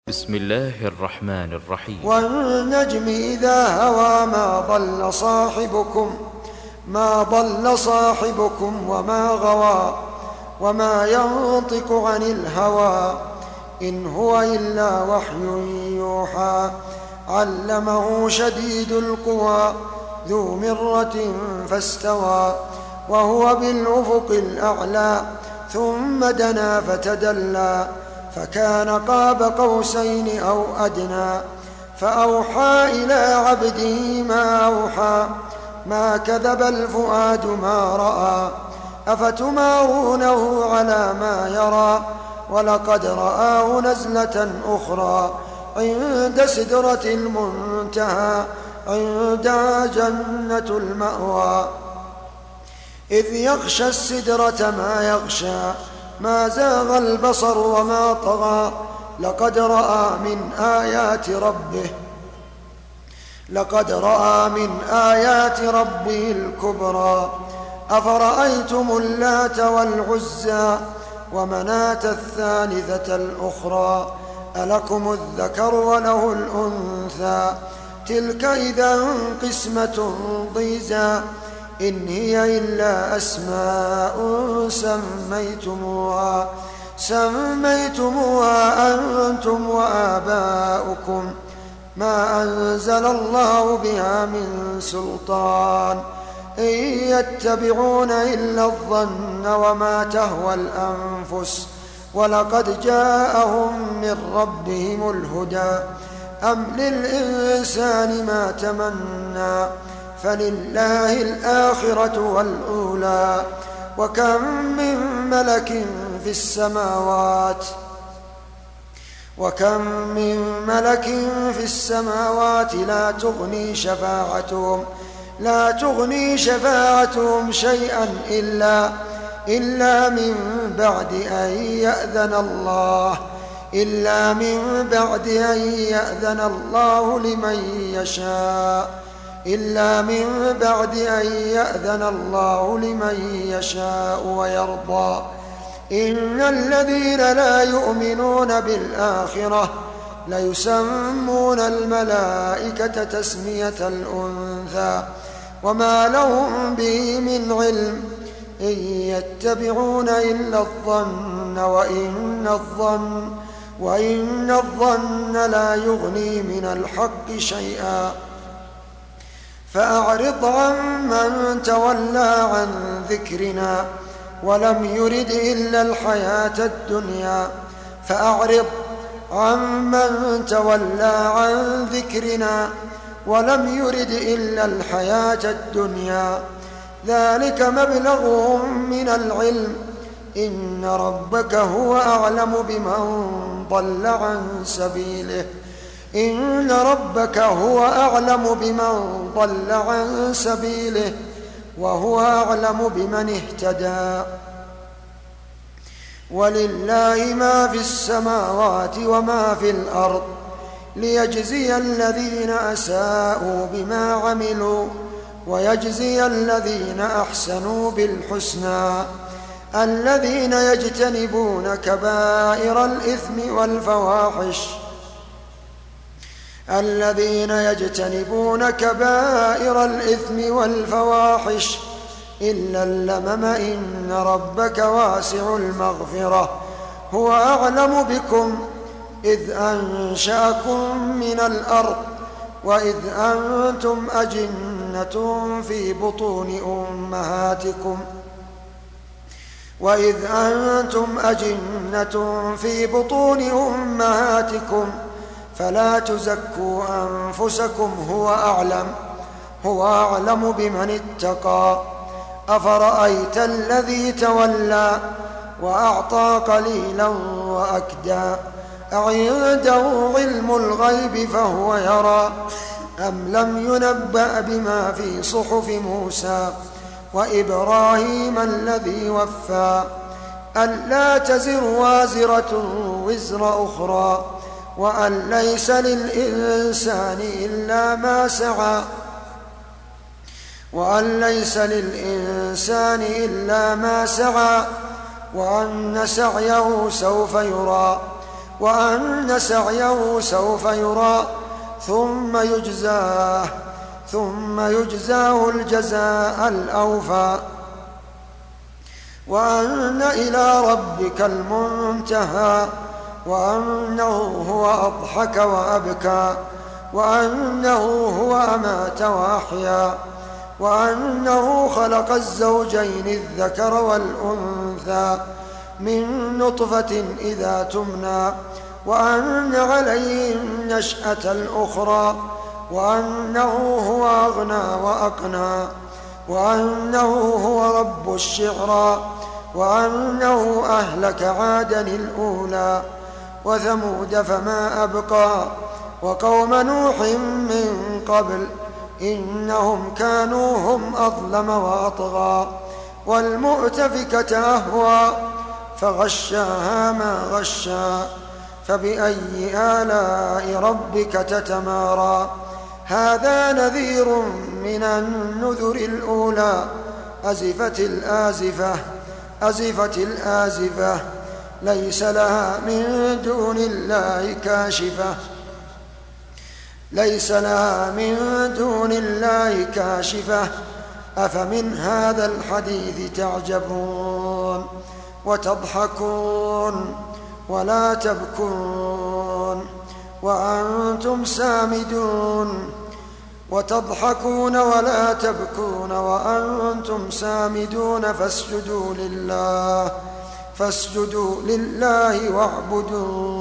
بسم الله الرحمن الرحيم. والنجم إذا هوى ما ضل صاحبكم وما غوى وما ينطق عن الهوى إن هو إلا وحي يوحى علمه شديد القوى ذو مرة فاستوى وهو بالأفق الأعلى ثم دنا فتدلى فكان قاب قوسين أو أدنى فأوحى إلى عبده ما أوحى ما كذب الفؤاد ما رأى أفتمارونه على ما يرى ولقد رآه نزلة أخرى عند سدرة المنتهى عندها جنة المأوى إذ يغشى السدرة ما يغشى ما زاغ البصر وما طغى لقد رأى من آيات ربه الكبرى أفرأيتم اللات والعزى ومناة الثالثة الأخرى ألكم الذكر وله الأنثى تلك إذا قسمة ضيزى إن هي إلا أسماء سميتموها أنتم وآباؤكم ما أنزل الله بها من سلطان إن يتبعون إلا الظن وما تهوى الأنفس ولقد جاءهم من ربهم الهدى أم للإنسان ما تمنى فلله الآخرة والأولى وكم من ملك في السماوات لا تغني شفاعتهم شيئا إلا من بعد أن يأذن الله لمن يشاء ويرضى إن الذين لا يؤمنون بالآخرة ليسمون الملائكة تسمية الأنثى وما لهم به من علم إن يتبعون إلا الظن وإن الظن لا يغني من الحق شيئا فأعرض عن من تولى عن ذكرنا ولم يرد إلا الحياة الدنيا ذلك مبلغهم من العلم إن ربك هو أعلم بمن ضل عن سبيله وهو أعلم بمن اهتدى ولله ما في السماوات وما في الأرض ليجزي الذين أساءوا بما عملوا ويجزي الذين أحسنوا بالحسنى الذين يجتنبون كبائر الإثم والفواحش إلا اللمم إن ربك واسع المغفرة هو أعلم بكم إذ أنشأكم من الأرض وإذ أنتم أجنة في بطون أمهاتكم فلا تزكوا أنفسكم هو أعلم بمن اتقى أفرأيت الذي تولى وأعطى قليلا وأكدى أعنده علم الغيب فهو يرى أم لم ينبأ بما في صحف موسى وإبراهيم الذي وفى ألا تزر وازرة وزر أخرى وأن ليس للإنسان إلا ما سعى وأن سعيه سوف يرى وأن سعيه سوف يرى ثم يجزاه الجزاء الأوفى وأن إلى ربك المنتهى وأنه هو أضحك وأبكى وأنه هو أمات وأحيا وأنه خلق الزوجين الذكر والأنثى من نطفة إذا تمنى وأن عليه النشأة الأخرى وأنه هو أغنى وأقنى وأنه هو رب الشعرى وأنه أهلك عادا الأولى وثمود فما أبقى وقوم نوح من قبل إنهم كانوا هم أظلم وأطغى والمؤتفكة أهوى فغشاها ما غشى فبأي آلاء ربك تتمارى هذا نذير من النذر الأولى أزفت الآزفة ليس لها من دون الله كاشفة أفمن هذا الحديث تعجبون وتضحكون ولا تبكون وأنتم سامدون وتضحكون ولا تبكون وأنتم سامدون فاسجدوا لله واعبدوا